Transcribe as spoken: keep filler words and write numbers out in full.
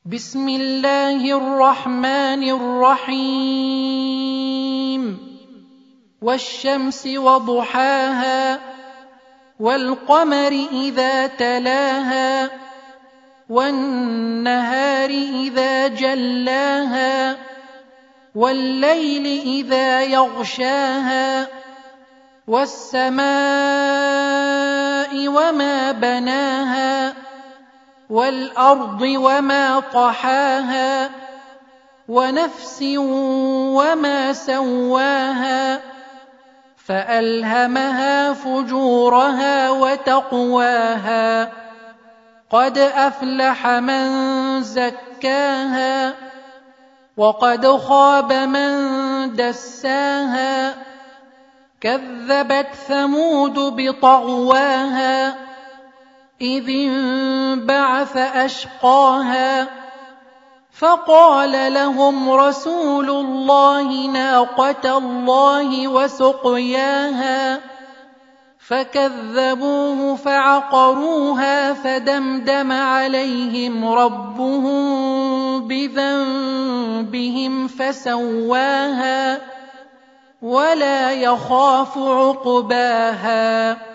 بسم الله الرحمن الرحيم والشمس وضحاها والقمر إذا تلاها والنهار إذا جلاها والليل إذا يغشاها والسماء وما بناها والأرض وما طحاها ونفس وما سواها فألهمها فجورها وتقواها قد أفلح من زكاها وقد خاب من دساها كذبت ثمود بطغواها إذ انبعث أشقاها فقال لهم رسول الله ناقة الله وسقياها فكذبوه فعقروها فدمدم عليهم ربهم بذنبهم فسواها ولا يخاف عقباها